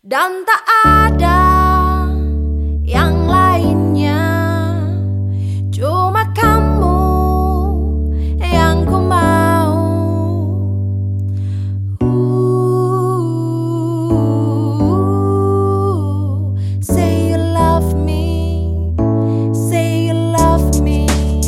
dan tak ada yang lainnya, cuma kamu yang ku mau. Say you love me, say you love me.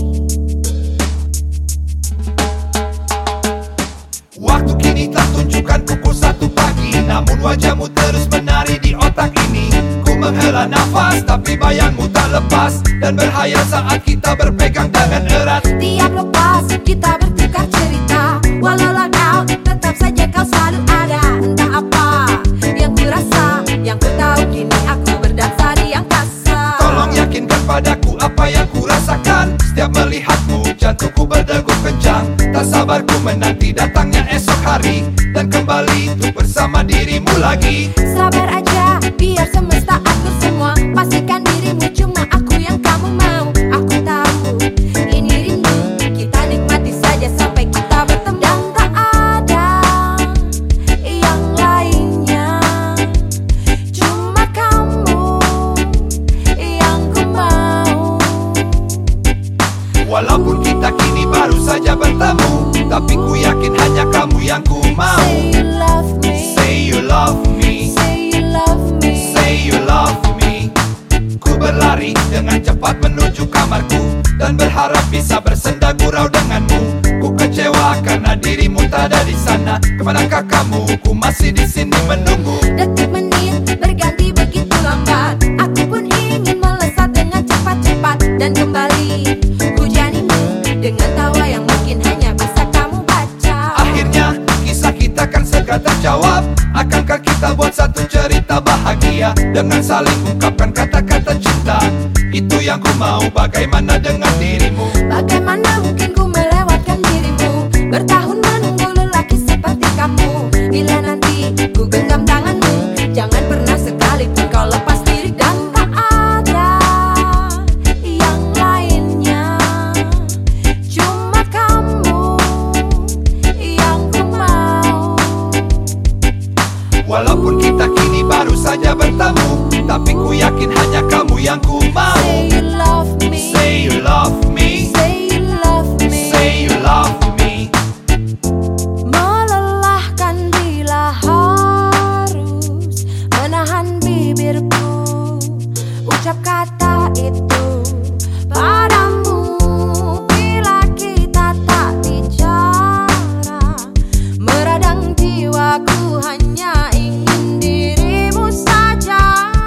Waktu kini telah tunjukkan pukul 1 pagi, namun wajahmu terus menari di otak ini. Ku menghela nafas, tapi bayangmu tak lepas, dan berhayal saat kita berpegang tangan erat. Tiap lepas, kita bertukar cerita. Walau lockdown, tetap saja kau selalu ada. Entah apa yang ku rasa, yang ku tahu kini aku berdansa di angkasa. Tolong yakinkan padaku apa yang ku rasakan. Setiap melihatmu, jantungku berdegup kencang. Tak sabar ku menanti datangnya esok hari, dan kembali untuk bersama dirimu lagi. Sabar aja, biar semesta atur semua. Pastikan dirimu cuma aku yang kamu mau. Aku tahu, ini rindu, kita nikmati saja sampai kita bertemu. Dan tak ada yang lainnya, cuma kamu yang ku mau. Walaupun kita kini baru saja bertemu, tapi ku yakin hanya kamu yang ku mau. Say you love me, Say you love me, say you love me. say you love me. Ku berlari dengan cepat menuju kamarku, dan berharap bisa bersenda gurau denganmu. Ku kecewa karena dirimu tak ada di sana. Kemanakah kamu? Ku masih di sini menunggu. Detik menit berganti begitu lambat. Aku pun ingin melesat dengan cepat-cepat dan kembali hujanimu dengan tawa yang mungkin hanya bisa kamu baca. Akhirnya kisah kita kan segera terjawab. Akankah kita buat satu cerita bahagia dengan saling ungkapkan kata-kata cinta? Itu yang ku mau. Bagaimana dengan dirimu? Bagaimana mungkin ku melewatkan dirimu? Bertahun menunggu lelaki seperti kamu. Bila nanti ku genggam tanganmu, jangan pernah sekalipun kau lepas diri. Dan tak ada yang lainnya, cuma kamu yang ku mau. Walaupun kita kini baru saja bertemu, tapi ku yakin hanya kamu yang ku mau. Say you love me, Say you love me, say you love me. say you love me. Melelahkan bila harus menahan bibirku ucap kata itu padamu. Bila kita tak bicara, meradang jiwaku hanya ingin dirimu saja.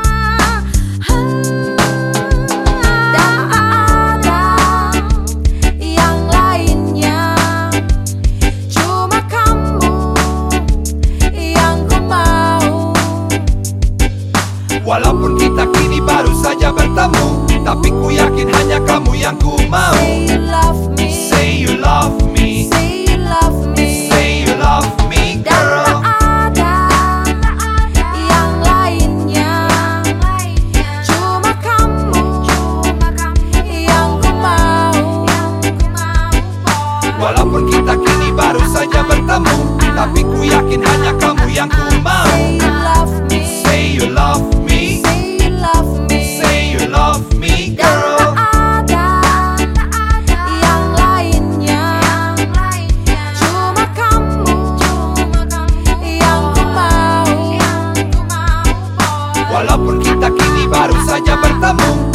Dan ada yang lainnya, cuma kamu yang ku mau. Walaupun kita kini baru saja bertemu, tapi ku yakin hanya kamu yang ku mau. Say you love me, Say you love me, say you love me. say you love me, Dan girl. tak ada yang lainnya, cuma kamu yang ku mau. Walaupun kita kini baru saja bertemu, tapi ku yakin hanya kamu yang ku mau. Say you love me, Say you love me, say you love me. say you love me, Dan girl. tak ada yang lainnya, cuma kamu yang ku mau. Walaupun kita kini baru saja bertemu,